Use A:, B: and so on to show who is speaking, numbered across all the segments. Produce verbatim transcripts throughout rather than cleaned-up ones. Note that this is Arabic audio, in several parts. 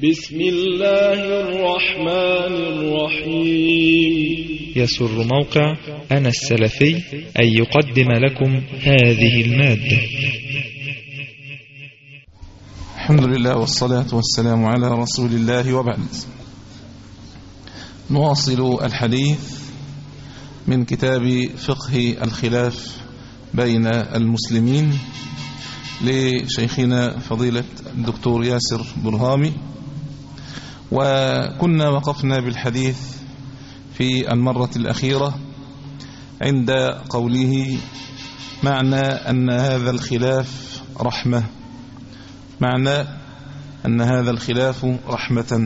A: بسم الله الرحمن الرحيم.
B: يسر موقع أنا السلفي أن يقدم لكم هذه المادة.
C: الحمد لله والصلاة والسلام على رسول الله، وبعد. نواصل الحديث من كتاب فقه الخلاف بين المسلمين لشيخنا فضيلة الدكتور ياسر برهامي، وكنا وقفنا بالحديث في المرة الأخيرة عند قوله معنى أن هذا الخلاف رحمة معنى أن هذا الخلاف رحمة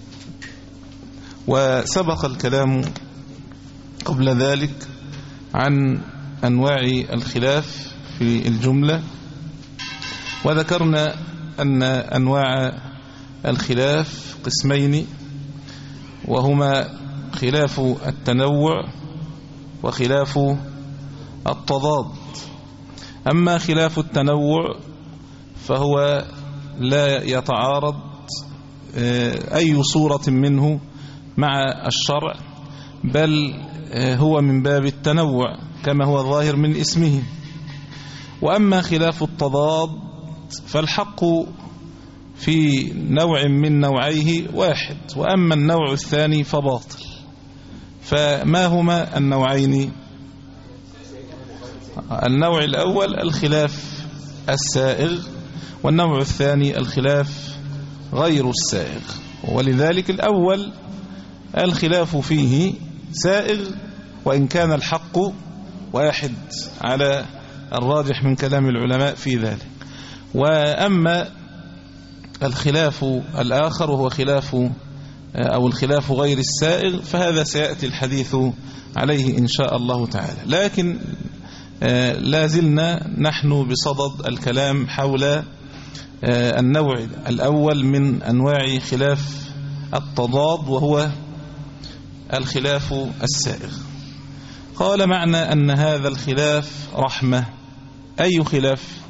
C: وسبق الكلام قبل ذلك عن أنواع الخلاف في الجملة، وذكرنا أن أنواع الخلاف قسمين، وهما خلاف التنوع وخلاف التضاد. أما خلاف التنوع فهو لا يتعارض أي صورة منه مع الشرع، بل هو من باب التنوع كما هو ظاهر من اسمه. وأما خلاف التضاد فالحق في نوع من نوعيه واحد، وأما النوع الثاني فباطل. فما هما النوعين؟ النوع الأول الخلاف السائغ، والنوع الثاني الخلاف غير السائغ. ولذلك الأول الخلاف فيه سائغ وإن كان الحق واحد على الراجح من كلام العلماء في ذلك. وأما الخلاف الآخر وهو خلاف أو الخلاف غير السائغ فهذا سيأتي الحديث عليه إن شاء الله تعالى. لكن لا زلنا نحن بصدد الكلام حول النوع الأول من أنواع خلاف التضاد، وهو الخلاف السائغ. قال معنى أن هذا الخلاف رحمة. أي خلاف؟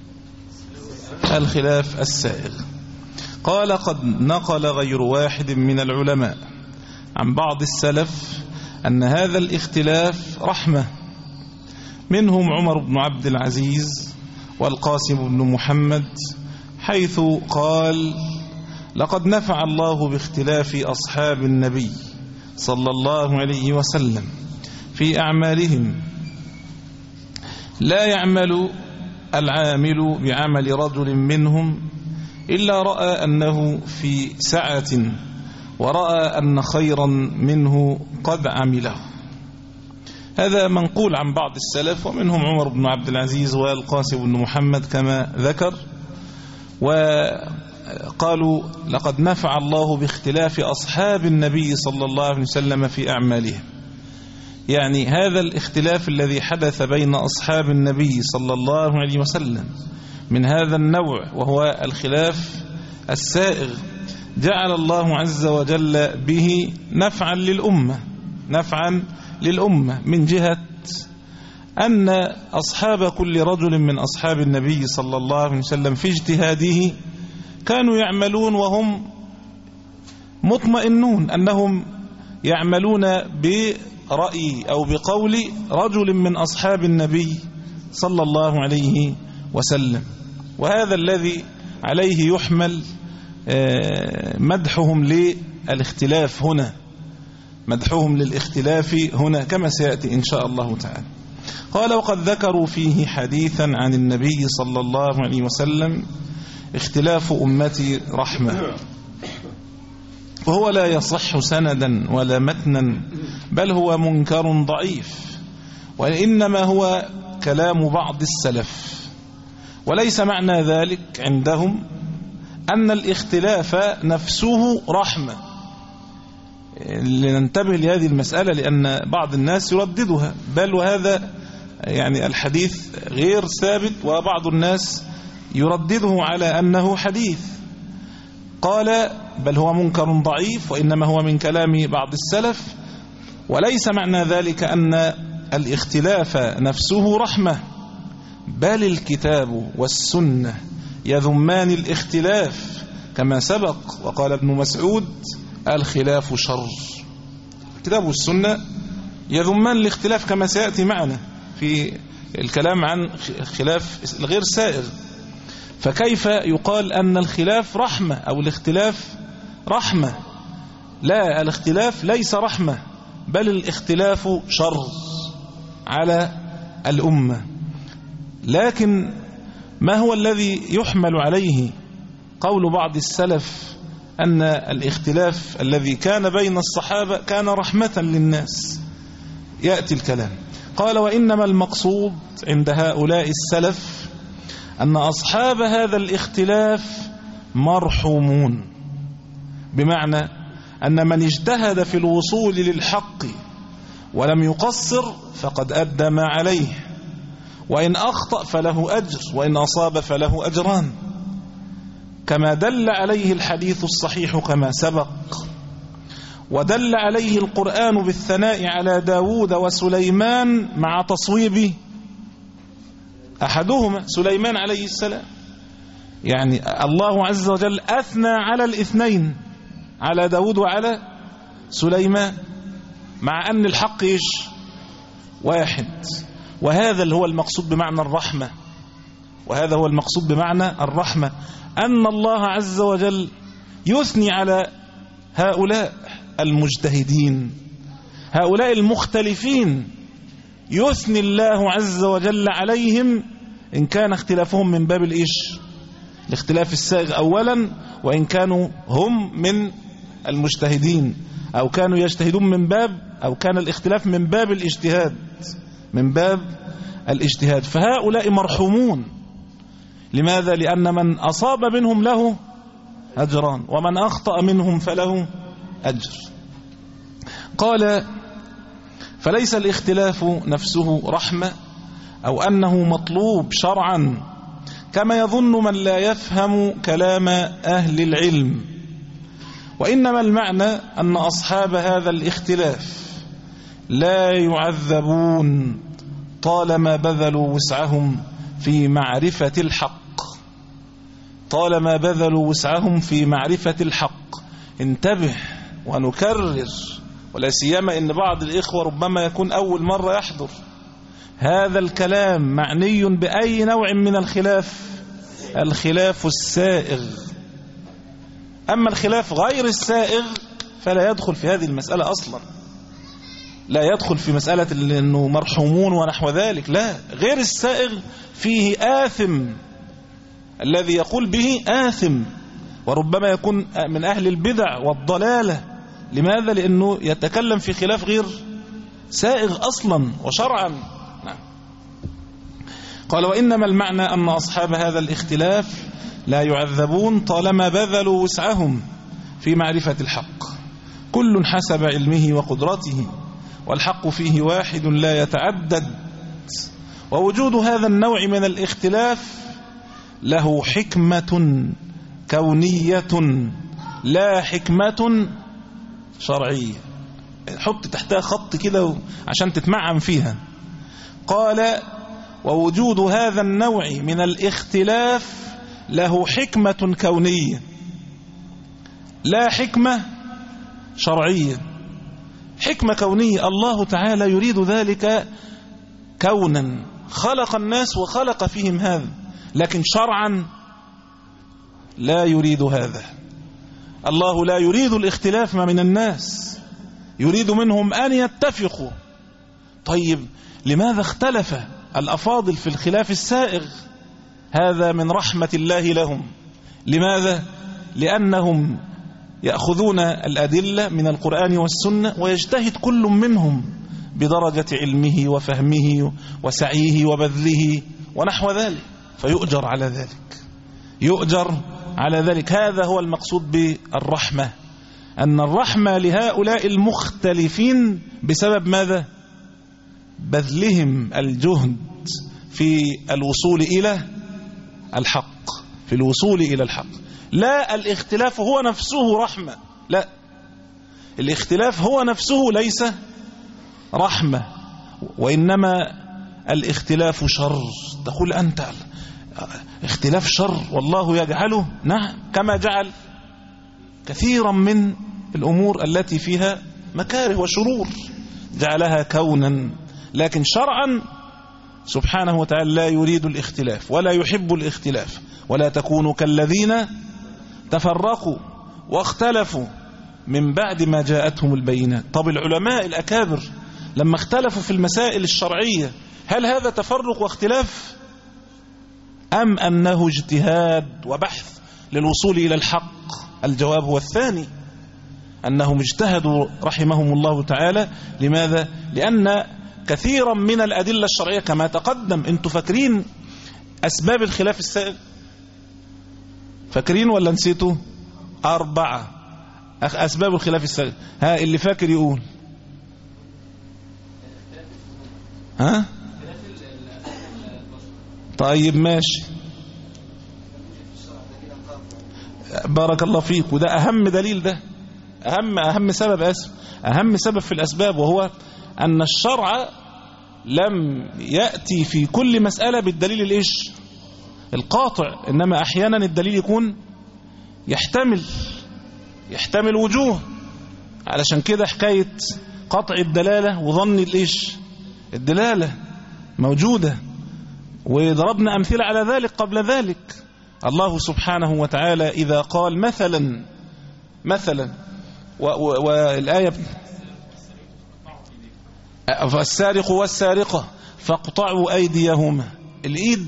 C: الخلاف السائغ. قال قد نقل غير واحد من العلماء عن بعض السلف أن هذا الاختلاف رحمة، منهم عمر بن عبد العزيز والقاسم بن محمد، حيث قال لقد نفع الله باختلاف أصحاب النبي صلى الله عليه وسلم في أعمالهم، لا يعمل العامل بعمل رجل منهم إلا رأى أنه في سعة، ورأى أن خيرا منه قد عمله. هذا منقول عن بعض السلف، ومنهم عمر بن عبد العزيز والقاسم بن محمد كما ذكر. وقالوا لقد نفع الله باختلاف أصحاب النبي صلى الله عليه وسلم في أعمالهم، يعني هذا الاختلاف الذي حدث بين أصحاب النبي صلى الله عليه وسلم من هذا النوع وهو الخلاف السائغ، جعل الله عز وجل به نفعا للأمة نفعا للأمة من جهة أن أصحاب كل رجل من أصحاب النبي صلى الله عليه وسلم في اجتهاده كانوا يعملون وهم مطمئنون أنهم يعملون برأي أو بقول رجل من أصحاب النبي صلى الله عليه وسلم. وهذا الذي عليه يحمل مدحهم للاختلاف هنا مدحهم للاختلاف هنا كما سيأتي إن شاء الله تعالى. قال وقد ذكروا فيه حديثا عن النبي صلى الله عليه وسلم اختلاف أمتي رحمة، وهو لا يصح سندا ولا متنا، بل هو منكر ضعيف، وإنما هو كلام بعض السلف، وليس معنى ذلك عندهم أن الاختلاف نفسه رحمة. لننتبه لهذه المسألة لأن بعض الناس يرددها، بل وهذا يعني الحديث غير ثابت، وبعض الناس يردده على أنه حديث. قال بل هو منكر ضعيف، وإنما هو من كلام بعض السلف، وليس معنى ذلك أن الاختلاف نفسه رحمة، بل الكتاب والسنة يذمان الاختلاف كما سبق. وقال ابن مسعود الخلاف شر. الكتاب والسنة يذمان الاختلاف كما سيأتي معنا في الكلام عن خلاف الغير سائغ. فكيف يقال أن الخلاف رحمة أو الاختلاف رحمة؟ لا، الاختلاف ليس رحمة، بل الاختلاف شر على الأمة. لكن ما هو الذي يحمل عليه قول بعض السلف أن الاختلاف الذي كان بين الصحابة كان رحمة للناس؟ يأتي الكلام. قال وإنما المقصود عند هؤلاء السلف أن أصحاب هذا الاختلاف مرحومون، بمعنى أن من اجتهد في الوصول للحق ولم يقصر فقد أدى ما عليه، وإن أخطأ فله أجر، وإن أصاب فله أجران، كما دل عليه الحديث الصحيح كما سبق، ودل عليه القرآن بالثناء على داود وسليمان مع تصويب أحدهما سليمان عليه السلام. يعني الله عز وجل أثنى على الاثنين، على داود وعلى سليمان، مع أن الحق إيش؟ واحد. وهذا اللي هو المقصود بمعنى الرحمة، وهذا هو المقصود بمعنى الرحمة، أن الله عز وجل يثني على هؤلاء المجتهدين، هؤلاء المختلفين، يثني الله عز وجل عليهم إن كان اختلافهم من باب الإيش؟ الاختلاف السائغ أولا، وإن كانوا هم من المجتهدين أو كانوا يجتهدون من باب، أو كان الاختلاف من باب الاجتهاد، من باب الاجتهاد. فهؤلاء مرحومون. لماذا؟ لأن من أصاب منهم له أجران، ومن أخطأ منهم فله أجر. قال فليس الاختلاف نفسه رحمة أو أنه مطلوب شرعا كما يظن من لا يفهم كلام أهل العلم، وإنما المعنى أن أصحاب هذا الاختلاف لا يعذبون طالما بذلوا وسعهم في معرفة الحق، طالما بذلوا وسعهم في معرفة الحق. انتبه ونكرر، ولا سيما إن بعض الإخوة ربما يكون أول مرة يحضر هذا الكلام، معني بأي نوع من الخلاف؟ الخلاف السائغ. أما الخلاف غير السائغ فلا يدخل في هذه المسألة أصلا، لا يدخل في مسألة أنه مرحومون ونحو ذلك. لا، غير السائغ فيه آثم، الذي يقول به آثم، وربما يكون من أهل البدع والضلالة. لماذا؟ لأنه يتكلم في خلاف غير سائغ أصلا وشرعا. نعم. قال وإنما المعنى أن أصحاب هذا الاختلاف لا يعذبون طالما بذلوا وسعهم في معرفة الحق، كل حسب علمه وقدرته، والحق فيه واحد لا يتعدد. ووجود هذا النوع من الاختلاف له حكمة كونية لا حكمة شرعية. حط تحتها خط كده عشان تتمعن فيها. قال ووجود هذا النوع من الاختلاف له حكمة كونية لا حكمة شرعية. حكمة كونية، الله تعالى يريد ذلك كونا، خلق الناس وخلق فيهم هذا، لكن شرعا لا يريد هذا. الله لا يريد الاختلاف من الناس، يريد منهم أن يتفقوا. طيب لماذا اختلف الأفاضل في الخلاف السائغ؟ هذا من رحمة الله لهم. لماذا؟ لأنهم يأخذون الأدلة من القرآن والسنة، ويجتهد كل منهم بدرجة علمه وفهمه وسعيه وبذله ونحو ذلك، فيؤجر على ذلك، يؤجر على ذلك. هذا هو المقصود بالرحمة، أن الرحمة لهؤلاء المختلفين بسبب ماذا؟ بذلهم الجهد في الوصول إلى الحق، في الوصول إلى الحق. لا الاختلاف هو نفسه رحمة، لا، الاختلاف هو نفسه ليس رحمة، وإنما الاختلاف شر. تقول أنت اختلاف شر والله يجعله، نعم، كما جعل كثيرا من الأمور التي فيها مكاره وشرور جعلها كونا، لكن شرعا سبحانه وتعالى لا يريد الاختلاف ولا يحب الاختلاف. ولا تكونوا كالذين تفرقوا واختلفوا من بعد ما جاءتهم البينات. طب العلماء الأكابر لما اختلفوا في المسائل الشرعية هل هذا تفرق واختلاف أم أنه اجتهاد وبحث للوصول إلى الحق؟ الجواب هو الثاني، أنهم اجتهدوا رحمهم الله تعالى. لماذا؟ لأن كثيرا من الأدلة الشرعية كما تقدم. انتوا فاكرين أسباب الخلاف السائل؟ فاكرين ولا نسيتوا؟ أربعة أسباب الخلاف السائل. ها اللي فاكر يقول. ها طيب ماشي، بارك الله فيك. وده أهم دليل، ده أهم أهم سبب أسف أهم سبب في الأسباب، وهو أن الشرع لم يأتي في كل مسألة بالدليل الإيش القاطع، إنما أحيانا الدليل يكون يحتمل يحتمل وجوه. علشان كده حكاية قطع الدلالة وظن الإيش الدلالة موجودة، وضربنا أمثلة على ذلك قبل ذلك. الله سبحانه وتعالى إذا قال مثلا مثلا والآية فالسارق والسارقة فاقطعوا أيديهما. الإيد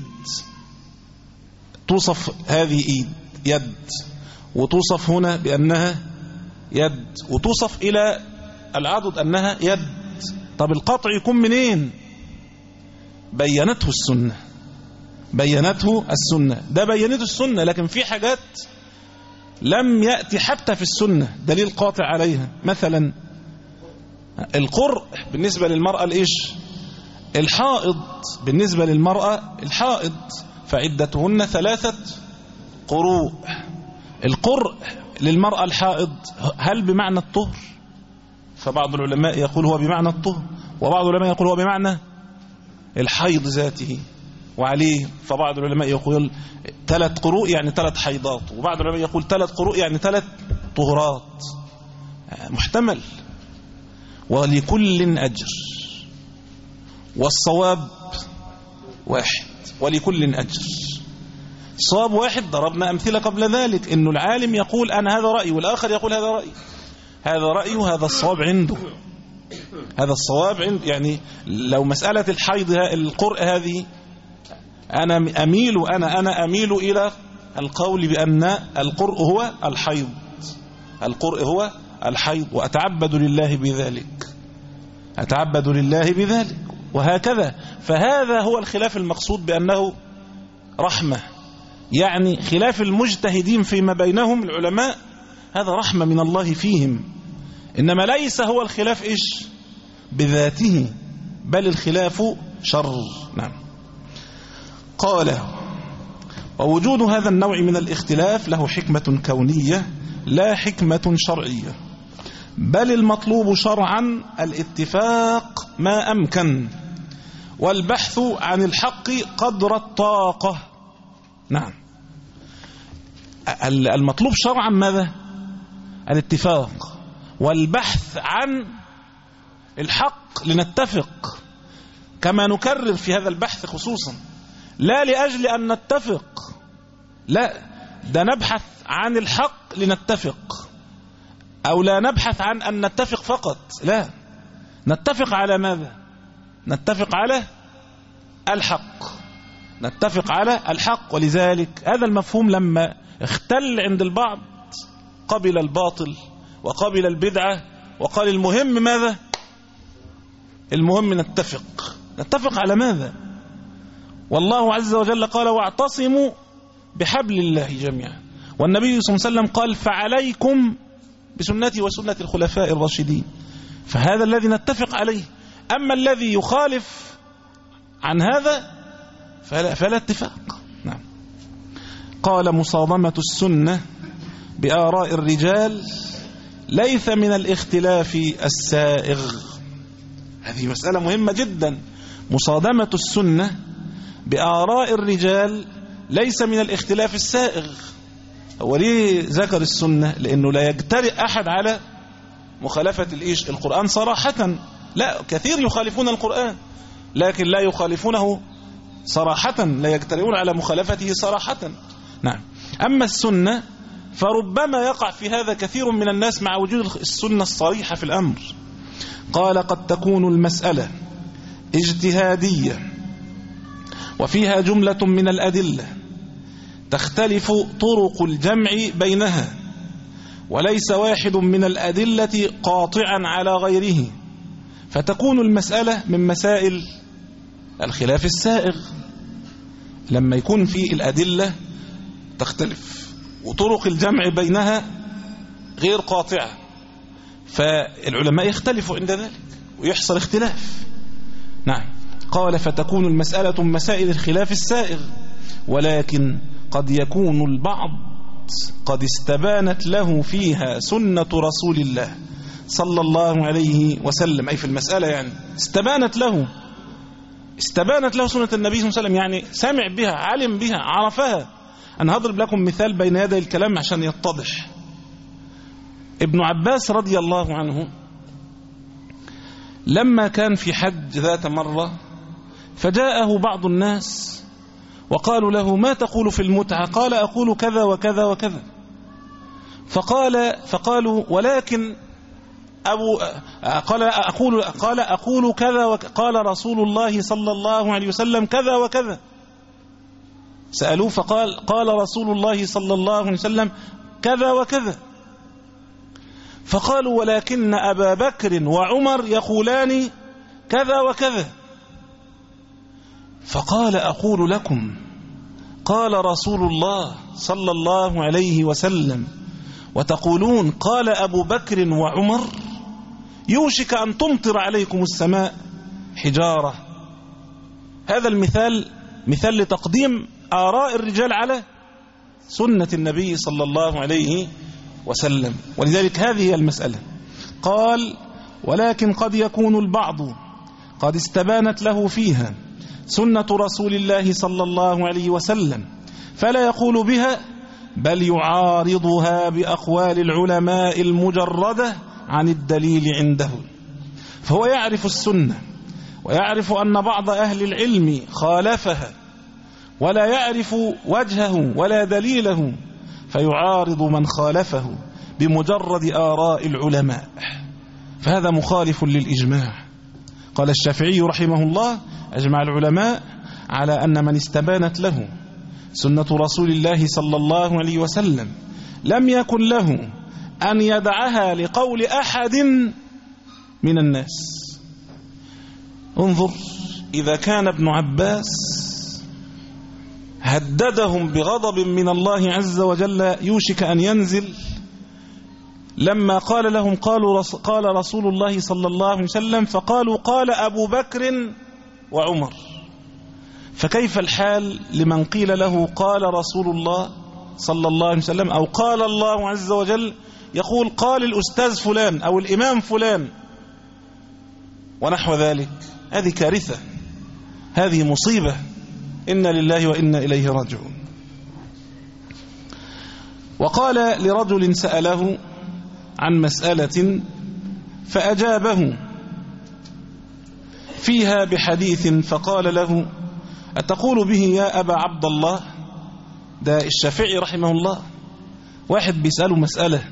C: توصف هذه إيد يد، وتوصف هنا بأنها يد، وتوصف إلى العضد أنها يد. طب القطع يكون منين؟ بينته السنة بينته السنة ده بينته السنة، لكن في حاجات لم يأتي حتى في السنة دليل قاطع عليها. مثلا القرء بالنسبة للمرأة الإيش الحائض، بالنسبة للمرأة الحائض فعدتهن ثلاثة قروء. القرء للمرأة الحائض هل بمعنى الطهر؟ فبعض العلماء يقول هو بمعنى الطهر، وبعض العلماء يقول هو بمعنى الحيض ذاته وعليه. فبعض العلماء يقول ثلاث قروء يعني ثلاث حيضات، وبعض العلماء يقول ثلاث قروء يعني ثلاث طهرات. محتمل. ولكل أجر، والصواب واحد ولكل أجر. صواب واحد ضربنا أمثلة قبل ذلك، إنه العالم يقول أنا هذا رأيي والآخر يقول هذا رأيي، هذا رأيه هذا الصواب عنده، هذا الصواب عنده. يعني لو مسألة الحيض القرء هذه أنا أميل أنا أنا أميل إلى القول بأن القرء هو الحيض، القرء هو الحيض، وأتعبد لله بذلك، أتعبد لله بذلك، وهكذا. فهذا هو الخلاف المقصود بأنه رحمة، يعني خلاف المجتهدين فيما بينهم العلماء هذا رحمة من الله فيهم، إنما ليس هو الخلاف إيش بذاته، بل الخلاف شر. نعم. قال ووجود هذا النوع من الاختلاف له حكمة كونية لا حكمة شرعية، بل المطلوب شرعا الاتفاق ما أمكن والبحث عن الحق قدر الطاقة. نعم. المطلوب شرعا ماذا؟ الاتفاق والبحث عن الحق لنتفق، كما نكرر في هذا البحث خصوصا، لا لأجل أن نتفق، لا، ده نبحث عن الحق لنتفق، أو لا نبحث عن أن نتفق فقط، لا، نتفق على ماذا؟ نتفق على الحق، نتفق على الحق. ولذلك هذا المفهوم لما اختل عند البعض قبل الباطل وقبل البدعة وقال المهم ماذا؟ المهم نتفق. نتفق على ماذا؟ والله عز وجل قال واعتصموا بحبل الله جميعا، والنبي صلى الله عليه وسلم قال فعليكم بسنتي وسنة الخلفاء الراشدين. فهذا الذي نتفق عليه، أما الذي يخالف عن هذا فلا, فلا اتفاق. نعم. قال مصادمة السنة بآراء الرجال ليس من الاختلاف السائغ. هذه مسألة مهمة جدا. مصادمة السنة بآراء الرجال ليس من الاختلاف السائغ. هو ليه ذكر السنة؟ لأنه لا يجترئ أحد على مخالفة الإيش القرآن صراحة. لا، كثير يخالفون القرآن لكن لا يخالفونه صراحة، لا يجترئون على مخالفته صراحة. نعم. أما السنة فربما يقع في هذا كثير من الناس مع وجود السنة الصريحة في الأمر. قال قد تكون المسألة اجتهادية وفيها جملة من الأدلة تختلف طرق الجمع بينها، وليس واحد من الأدلة قاطعا على غيره، فتكون المسألة من مسائل الخلاف السائغ. لما يكون في الأدلة تختلف وطرق الجمع بينها غير قاطعة، فالعلماء يختلفوا عند ذلك ويحصل اختلاف. نعم. قال فتكون المسألة من مسائل الخلاف السائغ، ولكن قد يكون البعض قد استبانت له فيها سنة رسول الله صلى الله عليه وسلم، أي في المسألة يعني استبانت له استبانت له سنة النبي صلى الله عليه وسلم، يعني سمع بها، علم بها، عرفها. أنا هضرب لكم مثال بين يدي الكلام عشان يتضح. ابن عباس رضي الله عنه لما كان في حج ذات مرة فجاءه بعض الناس وقالوا له ما تقول في المتعة؟ قال أقول كذا وكذا وكذا. فقال فقالوا ولكن أبو قال أقول قال أقول كذا وكذا، قال رسول الله صلى الله عليه وسلم كذا وكذا. سألوه فقال قال رسول الله صلى الله عليه وسلم كذا وكذا. فقالوا ولكن أبا بكر وعمر يقولان كذا وكذا. فقال أقول لكم قال رسول الله صلى الله عليه وسلم وتقولون قال أبو بكر وعمر، يوشك أن تمطر عليكم السماء حجارة. هذا المثال مثال لتقديم آراء الرجال على سنة النبي صلى الله عليه وسلم، ولذلك هذه المسألة. قال ولكن قد يكون البعض قد استبانت له فيها سنة رسول الله صلى الله عليه وسلم فلا يقول بها، بل يعارضها بأقوال العلماء المجردة عن الدليل عنده. فهو يعرف السنة ويعرف أن بعض أهل العلم خالفها ولا يعرف وجهه ولا دليله، فيعارض من خالفه بمجرد آراء العلماء، فهذا مخالف للإجماع. قال الشافعي رحمه الله أجمع العلماء على أن من استبانت له سنة رسول الله صلى الله عليه وسلم لم يكن له أن يدعها لقول أحد من الناس. انظر، إذا كان ابن عباس هددهم بغضب من الله عز وجل يوشك أن ينزل لما قال لهم قالوا رس قال رسول الله صلى الله عليه وسلم، فقالوا قال أبو بكر وعمر، فكيف الحال لمن قيل له قال رسول الله صلى الله عليه وسلم أو قال الله عز وجل، يقول قال الأستاذ فلان أو الإمام فلان ونحو ذلك؟ هذه كارثة، هذه مصيبة، إنا لله وإنا إليه راجعون. وقال لرجل سأله عن مسألة فأجابه فيها بحديث فقال له أتقول به يا أبا عبد الله؟ ده الشافعي رحمه الله، واحد بيسأله مسألة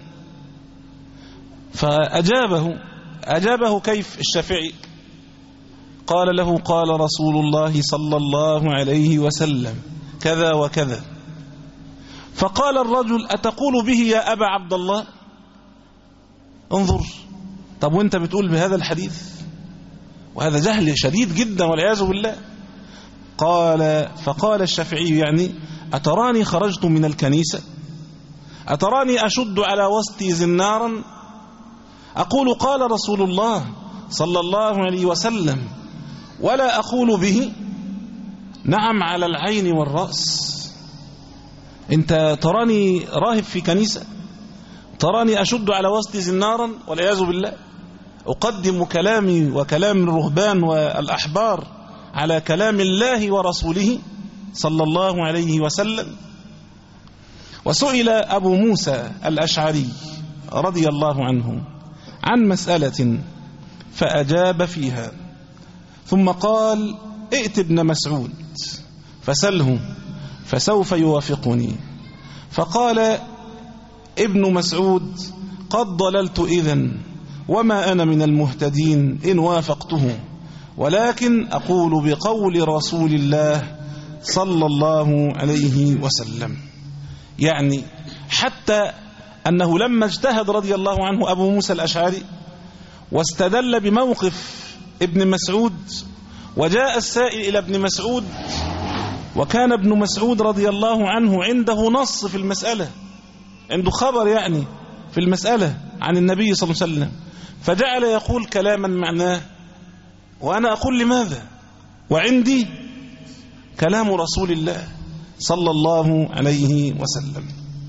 C: فأجابه أجابه كيف الشافعي؟ قال له قال رسول الله صلى الله عليه وسلم كذا وكذا. فقال الرجل أتقول به يا أبا عبد الله؟ انظر، طب وانت بتقول بهذا الحديث؟ وهذا جهل شديد جدا والعياذ بالله. قال فقال الشافعي يعني أتراني خرجت من الكنيسة؟ أتراني أشد على وسطي زنارا أقول قال رسول الله صلى الله عليه وسلم ولا أقول به؟ نعم على العين والرأس. انت تراني راهب في كنيسة؟ تراني أشد على وسطي زنارا والعياذ بالله؟ أقدم كلامي وكلام الرهبان والأحبار على كلام الله ورسوله صلى الله عليه وسلم؟ وسئل أبو موسى الأشعري رضي الله عنه عن مسألة فأجاب فيها، ثم قال: ائت ابن مسعود فسله فسوف يوافقني. فقال ابن مسعود: قد ضللت إذن، وما أنا من المهتدين إن وافقته، ولكن أقول بقول رسول الله صلى الله عليه وسلم. يعني حتى أنه لما اجتهد رضي الله عنه أبو موسى الأشعري واستدل بموقف ابن مسعود، وجاء السائل إلى ابن مسعود، وكان ابن مسعود رضي الله عنه عنده نص في المسألة، عنده خبر يعني في المسألة عن النبي صلى الله عليه وسلم، فجعل يقول كلاما معناه، وأنا أقول لماذا وعندي كلام رسول الله صلى الله عليه وسلم.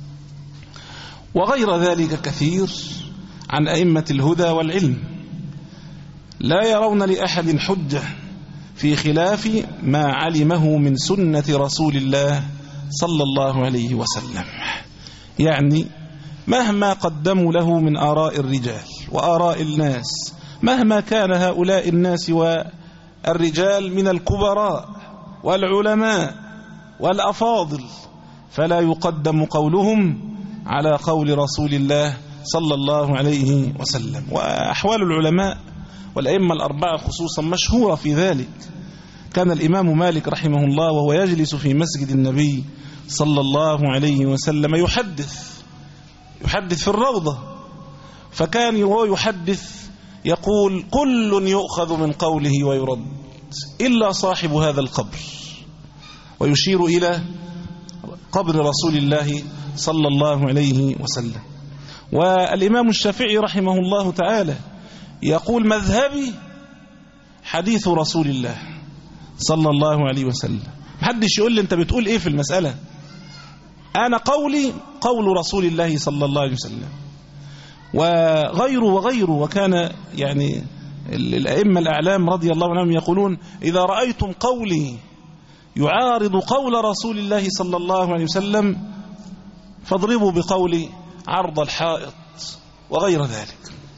C: وغير ذلك كثير عن أئمة الهدى والعلم لا يرون لأحد حجة في خلاف ما علمه من سنة رسول الله صلى الله عليه وسلم. يعني مهما قدموا له من آراء الرجال وآراء الناس، مهما كان هؤلاء الناس والرجال من الكبراء والعلماء والأفاضل، فلا يقدم قولهم على قول رسول الله صلى الله عليه وسلم. وأحوال العلماء والأئمة الأربعة خصوصا مشهورة في ذلك. كان الإمام مالك رحمه الله وهو يجلس في مسجد النبي صلى الله عليه وسلم يحدث يحدث في الروضة، فكان وهو يحدث يقول: كل يؤخذ من قوله ويرد إلا صاحب هذا القبر، ويشير إلى قبر رسول الله صلى الله عليه وسلم. والإمام الشافعي رحمه الله تعالى يقول: مذهبي حديث رسول الله صلى الله عليه وسلم. محدش يقول لي أنت بتقول إيه في المسألة، أنا قولي قول رسول الله صلى الله عليه وسلم. وغيره وغيره. وكان يعني الأئمة الأعلام رضي الله عنهم يقولون: إذا رأيتم قولي يعارض قول رسول الله صلى الله عليه وسلم فاضربوا بقولي عرض الحائط، وغير ذلك.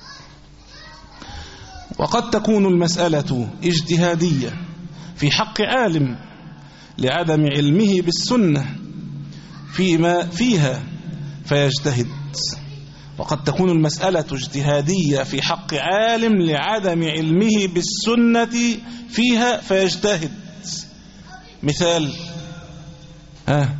C: وقد تكون المسألة اجتهادية في حق عالم لعدم علمه بالسنة فيما فيها فيجتهد، وقد تكون المسألة اجتهادية في حق عالم لعدم علمه بالسنة فيها فيجتهد. مثال ها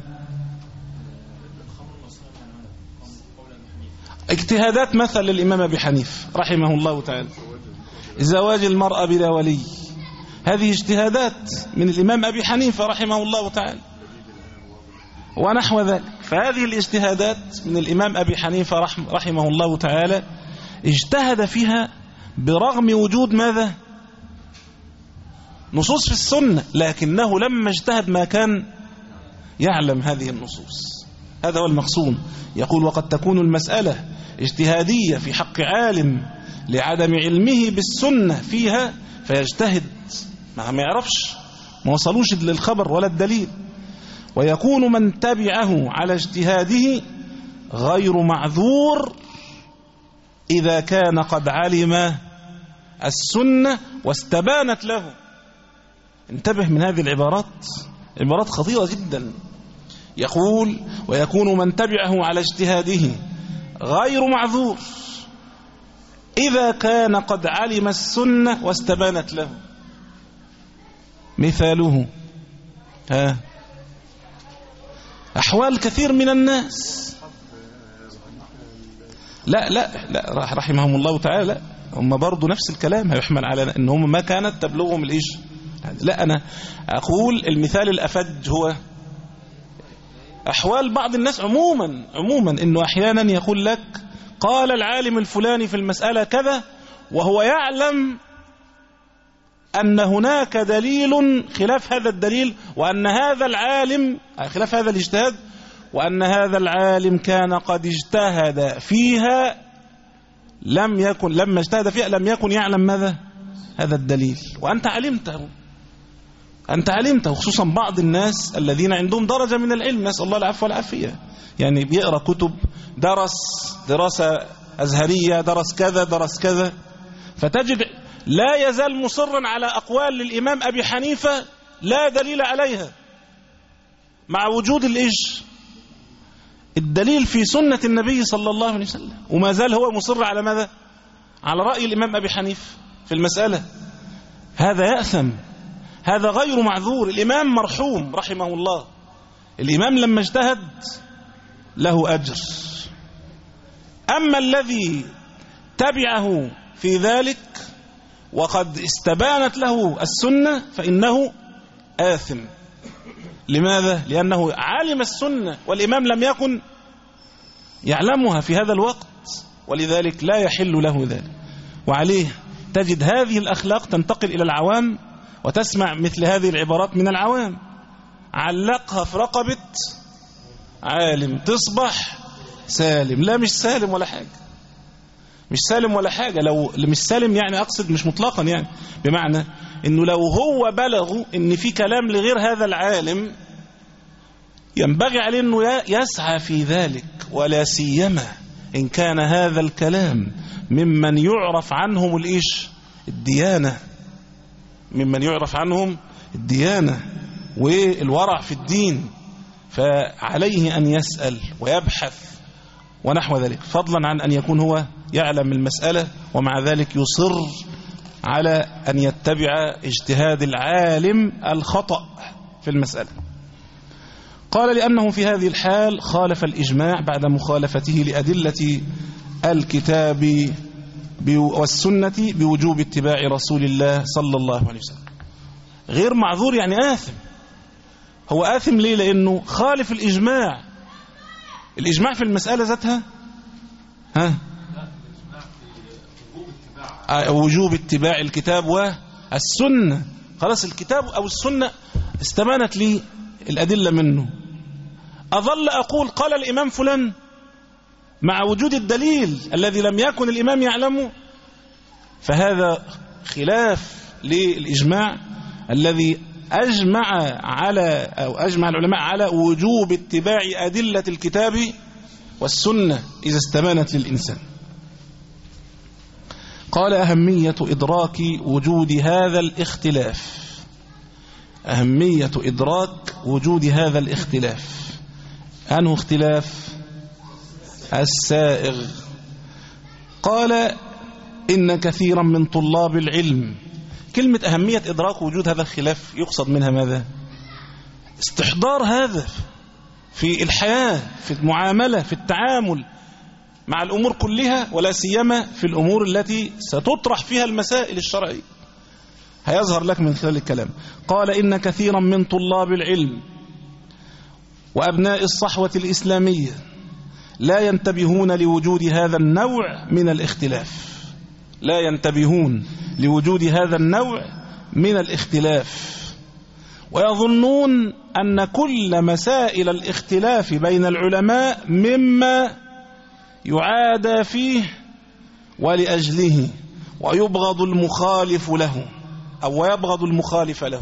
C: اجتهادات مثل للإمام أبي حنيفة رحمه الله تعالى، زواج المرأة بلا ولي، هذه اجتهادات من الإمام أبي حنيفة رحمه الله تعالى ونحو ذلك. فهذه الاجتهادات من الإمام أبي حنيفة رحمه الله تعالى اجتهد فيها برغم وجود ماذا؟ نصوص في السنة، لكنه لما اجتهد ما كان يعلم هذه النصوص. هذا هو المقصود. يقول: وقد تكون المسألة اجتهادية في حق عالم لعدم علمه بالسنة فيها فيجتهد، ما يعرفش، ما وصلوش للخبر ولا الدليل. ويكون من تبعه على اجتهاده غير معذور إذا كان قد علم السنة واستبانت له. انتبه من هذه العبارات، عبارات خطيرة جدا. يقول: ويكون من تبعه على اجتهاده غير معذور إذا كان قد علم السنة واستبانت له. مثاله ها أحوال كثير من الناس. لا لا لا رحمهم الله تعالى، لا هم برضو نفس الكلام هيحمل على ان هم ما كانت تبلغهم الايش. لا، انا اقول المثال الافج هو احوال بعض الناس عموما عموما انه احيانا يقول لك: قال العالم الفلاني في المسألة كذا، وهو يعلم أن هناك دليل خلاف هذا الدليل، وأن هذا العالم خلاف هذا الاجتهاد، وأن هذا العالم كان قد اجتهد فيها لم يكن لما اجتهد فيها لم يكن يعلم ماذا؟ هذا الدليل، وأنت علمته أنت علمت، وخصوصا بعض الناس الذين عندهم درجة من العلم، نسأل الله العفو والعافية، يعني بيقرأ كتب، درس دراسة أزهرية، درس كذا درس كذا، فتجد لا يزال مصرا على أقوال للإمام أبي حنيفة لا دليل عليها، مع وجود الإيش الدليل في سنة النبي صلى الله عليه وسلم، وما زال هو مصر على ماذا؟ على رأي الإمام أبي حنيفة في المسألة. هذا يأثم، هذا غير معذور. الإمام مرحوم رحمه الله، الإمام لما اجتهد له أجر. أما الذي تبعه في ذلك وقد استبانت له السنة فإنه آثم. لماذا؟ لأنه علم السنة والإمام لم يكن يعلمها في هذا الوقت، ولذلك لا يحل له ذلك. وعليه تجد هذه الأخلاق تنتقل إلى العوام، وتسمع مثل هذه العبارات من العوام: علقها في رقبة عالم تصبح سالم. لا، مش سالم ولا حاجة، مش سالم ولا حاجة. لو مش سالم يعني أقصد مش مطلقا، يعني بمعنى إنه لو هو بلغ إن في كلام لغير هذا العالم ينبغي عليه إنه يسعى في ذلك، ولا سيما إن كان هذا الكلام ممن يعرف عنهم الإيش الديانة، ممن يعرف عنهم الديانة والورع في الدين، فعليه أن يسأل ويبحث ونحو ذلك، فضلا عن أن يكون هو يعلم المسألة ومع ذلك يصر على أن يتبع اجتهاد العالم الخطأ في المسألة. قال: لأنه في هذه الحال خالف الإجماع بعد مخالفته لأدلة الكتاب والسنة بوجوب اتباع رسول الله صلى الله عليه وسلم. غير معذور يعني آثم. هو آثم ليه؟ لأنه خالف الإجماع. الإجماع في المسألة ذاتها ها وجوب اتباع الكتاب والسنة. خلاص الكتاب أو السنة استبانت لي الأدلة منه، أظل أقول قال الإمام فلان مع وجود الدليل الذي لم يكن الإمام يعلمه، فهذا خلاف للإجماع الذي أجمع على أو أجمع العلماء على وجوب اتباع أدلة الكتاب والسنة إذا استبانت للإنسان. قال: أهمية إدراك وجود هذا الاختلاف. أهمية إدراك وجود هذا الاختلاف. أنه اختلاف السائغ. قال: إن كثيرا من طلاب العلم. كلمة أهمية إدراك وجود هذا الخلاف يقصد منها ماذا؟ استحضار هذا في الحياة، في المعاملة، في التعامل مع الأمور كلها، ولا سيما في الأمور التي ستطرح فيها المسائل الشرعية. هيظهر لك من خلال الكلام. قال: إن كثيرا من طلاب العلم وأبناء الصحوة الإسلامية لا ينتبهون لوجود هذا النوع من الاختلاف. لا ينتبهون لوجود هذا النوع من الاختلاف، ويظنون أن كل مسائل الاختلاف بين العلماء مما يعادى فيه ولأجله ويبغض المخالف له أو يبغض المخالف له.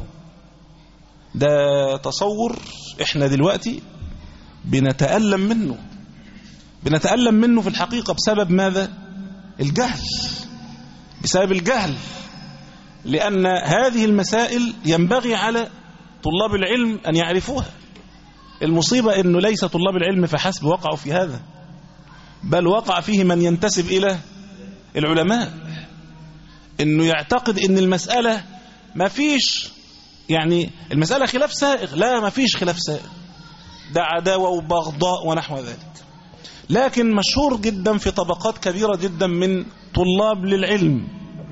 C: ده تصور احنا دلوقتي بنتألم منه، بنتألم منه في الحقيقة بسبب ماذا؟ الجهل. بسبب الجهل، لأن هذه المسائل ينبغي على طلاب العلم أن يعرفوها. المصيبة أنه ليس طلاب العلم فحسب وقعوا في هذا، بل وقع فيه من ينتسب إلى العلماء، أنه يعتقد أن المسألة ما فيش، يعني المسألة خلاف سائغ. لا، ما فيش خلاف سائغ، ده عداوة وبغضاء ونحو ذلك. لكن مشهور جدا في طبقات كبيرة جدا من طلاب للعلم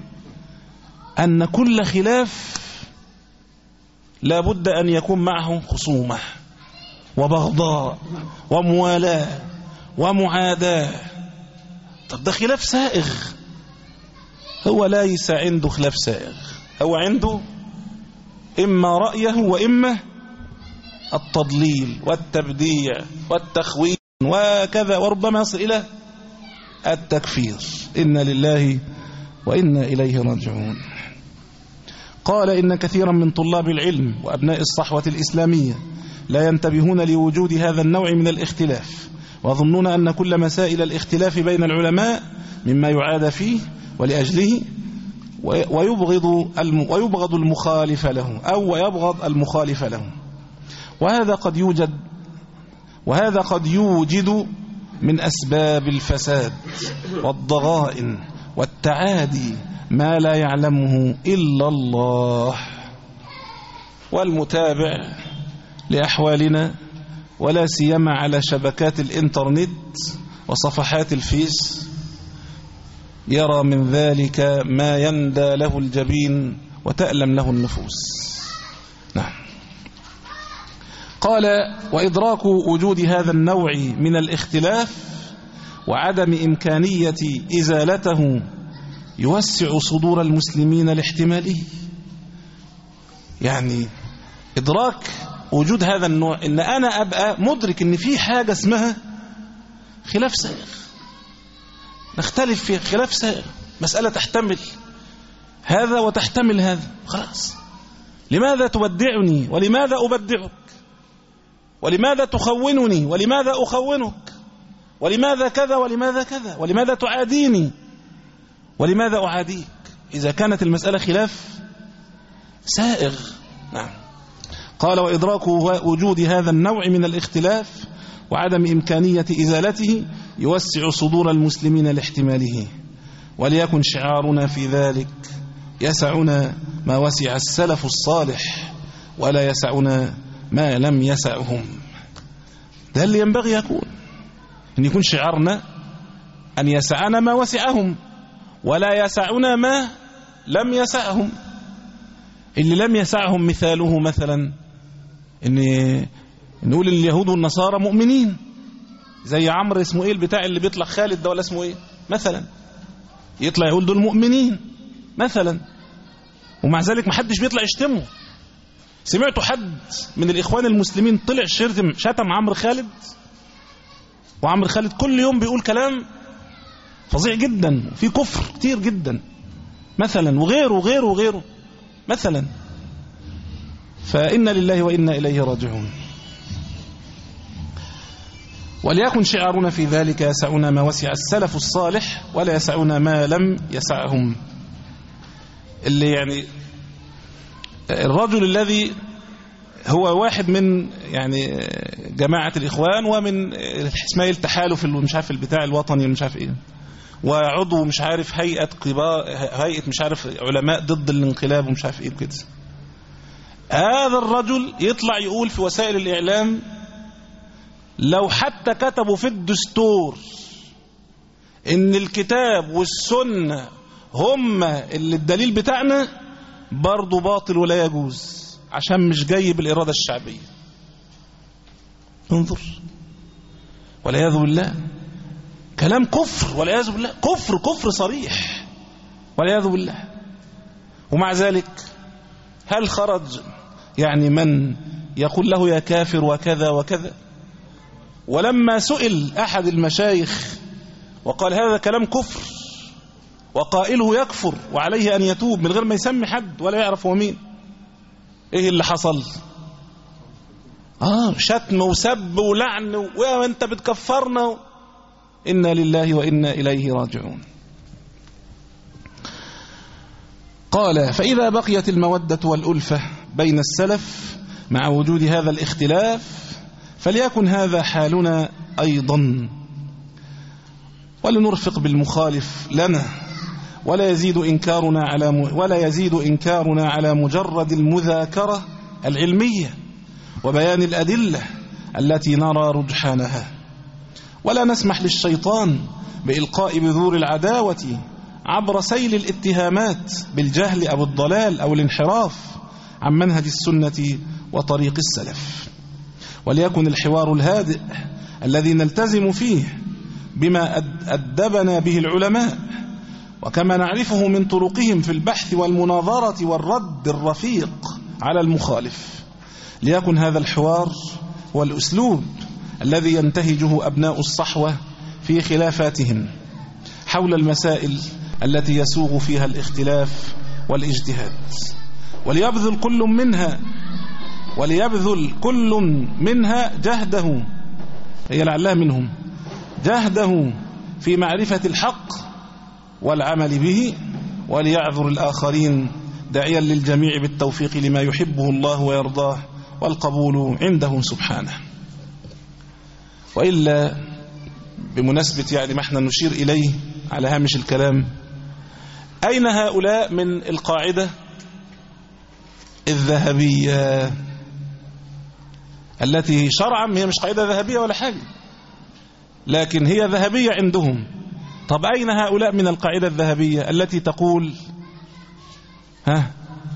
C: أن كل خلاف لا بد أن يكون معه خصومة وبغضاء وموالاة ومعاداة. طب ده خلاف سائغ. هو ليس عنده خلاف سائغ، هو عنده إما رأيه وإما التضليل والتبديع والتخوين وكذا، وربما يصل إلى التكفير. إنا لله وإنا إليه راجعون. قال إن كثيرا من طلاب العلم وأبناء الصحوة الإسلامية لا ينتبهون لوجود هذا النوع من الاختلاف، ويظنون أن كل مسائل الاختلاف بين العلماء مما يعاد فيه ولأجله، ويبغض ويبغض المخالف له أو ويبغض المخالف له. وهذا قد يوجد وهذا قد يوجد من أسباب الفساد والضغائن والتعادي ما لا يعلمه إلا الله. والمتابع لأحوالنا ولا سيما على شبكات الإنترنت وصفحات الفيس يرى من ذلك ما يندى له الجبين وتألم له النفوس. نعم. قال: وإدراك وجود هذا النوع من الاختلاف وعدم إمكانية إزالته يوسع صدور المسلمين لاحتماله. يعني إدراك وجود هذا النوع، إن أنا أبقى مدرك إن في حاجة اسمها خلاف سائغ، نختلف في خلاف سائغ، مسألة تحتمل هذا وتحتمل هذا، خلاص. لماذا تبدعني ولماذا أبدعك، ولماذا تخونني ولماذا أخونك، ولماذا كذا ولماذا كذا، ولماذا تعاديني ولماذا أعاديك، إذا كانت المسألة خلاف سائغ. نعم. قال: وإدراك وجود هذا النوع من الاختلاف وعدم إمكانية إزالته يوسع صدور المسلمين لاحتماله، وليكن شعارنا في ذلك: يسعنا ما وسع السلف الصالح ولا يسعنا ما لم يسعهم. ده اللي ينبغي يكون، أن يكون شعارنا أن يسعنا ما وسعهم ولا يسعنا ما لم يسعهم. اللي لم يسعهم مثاله مثلا ان نقول اليهود والنصارى مؤمنين، زي عمرو اسمه ايه بتاع اللي بيطلع خالد ده ولا اسمه ايه مثلا، يطلع يقول دول مؤمنين مثلا، ومع ذلك ما حدش بيطلع يشتمه. سمعتوا حد من الاخوان المسلمين طلع شتم شتم عمرو خالد؟ وعمرو خالد كل يوم بيقول كلام فظيع جدا، في كفر كتير جدا مثلا، وغيره وغيره وغيره مثلا. فإن لله وإنا إليه راجعون. وليكن شعارنا في ذلك: يسعنا ما وسع السلف الصالح ولا يسعنا ما لم يسعهم. اللي يعني الرجل الذي هو واحد من يعني جماعة الإخوان ومن اسمها التحالف مش عارف البتاع الوطني مش عارف ايه، وعضو مش عارف هيئة قباء هيئة مش عارف علماء ضد الانقلاب ومش عارف ايه كده. هذا الرجل يطلع يقول في وسائل الإعلام: لو حتى كتبوا في الدستور ان الكتاب والسنة هم اللي الدليل بتاعنا برضو باطل ولا يجوز، عشان مش جاي بالإرادة الشعبية. انظر، والعياذ بالله، كلام كفر والعياذ بالله، كفر كفر صريح والعياذ بالله. ومع ذلك هل خرج يعني من يقول له يا كافر وكذا وكذا؟ ولما سئل أحد المشايخ وقال هذا كلام كفر وقائله يكفر وعليه أن يتوب من غير ما يسمي حد ولا يعرف هو مين، ايه اللي حصل؟ آه شتم وسب ولعن وانت بتكفرنا. إنا لله وإنا إليه راجعون. قال: فإذا بقيت المودة والألفة بين السلف مع وجود هذا الاختلاف فليكن هذا حالنا أيضا، ولنرفق بالمخالف لنا، ولا يزيد إنكارنا على ولا يزيد إنكارنا على مجرد المذاكرة العلمية وبيان الأدلة التي نرى رجحانها، ولا نسمح للشيطان بإلقاء بذور العداوة عبر سيل الاتهامات بالجهل أو الضلال أو الانحراف عن منهج السنة وطريق السلف. وليكن الحوار الهادئ الذي نلتزم فيه بما أدبنا به العلماء وكما نعرفه من طرقهم في البحث والمناظرة والرد الرفيق على المخالف، ليكن هذا الحوار هو الأسلوب الذي ينتهجه أبناء الصحوة في خلافاتهم حول المسائل التي يسوغ فيها الاختلاف والاجتهاد. وليبذل كل منها وليبذل كل منها جهده، هي لعلها منهم، جهده في معرفة الحق والعمل به، وليعذر الآخرين داعيا للجميع بالتوفيق لما يحبه الله ويرضاه والقبول عنده سبحانه. وإلا بمناسبة يعني ما احنا نشير إليه على هامش الكلام، أين هؤلاء من القاعدة الذهبية التي شرعا هي مش قاعدة ذهبية ولا حاجة، لكن هي ذهبية عندهم؟ طب أين هؤلاء من القاعدة الذهبية التي تقول ها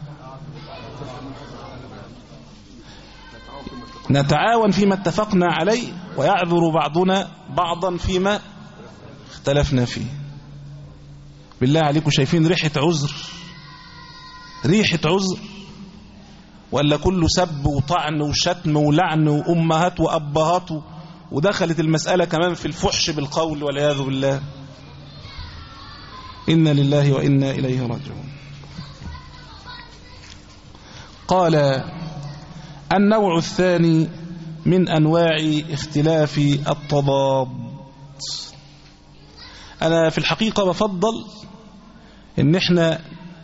C: نتعاون فيما اتفقنا عليه ويعذر بعضنا بعضا فيما اختلفنا فيه؟ بالله عليكم شايفين ريحة عذر؟ ريحة عذر؟ ولا كله سب وطعن وشتم ولعن وأمهات وأبهات، ودخلت المسألة كمان في الفحش بالقول والعياذ بالله. إنا لله وإنا إليه راجعون. قال النوع الثاني من أنواع اختلاف التضاد. أنا في الحقيقة بفضل إن احنا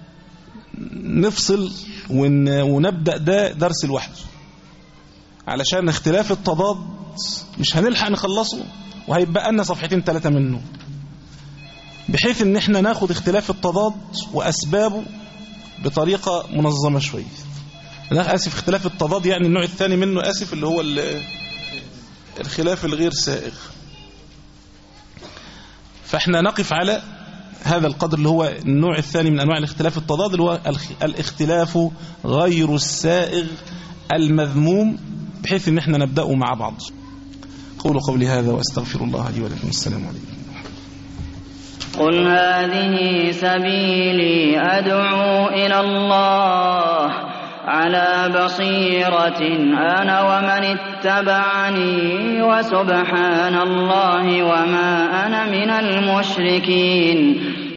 C: نفصل ونبدأ ده درس لوحده، علشان اختلاف التضاد مش هنلحق نخلصه وهيبقى لنا صفحتين ثلاثة منه، بحيث ان احنا ناخد اختلاف التضاد وأسبابه بطريقة منظمة شوية. أنا آسف، اختلاف التضاد يعني النوع الثاني منه، آسف، اللي هو الخلاف الغير سائغ. فاحنا نقف على هذا القدر اللي هو النوع الثاني من أنواع الاختلاف التضاد، اللي هو الاختلاف غير السائغ المذموم، بحيث ان احنا نبدأه مع بعض. قولوا قولي هذا واستغفر الله لي ولكم. السلام عليكم.
D: قل هذه سبيلي أدعو إلى الله على بصيرة أنا ومن اتبعني وسبحان الله وما أنا من المشركين.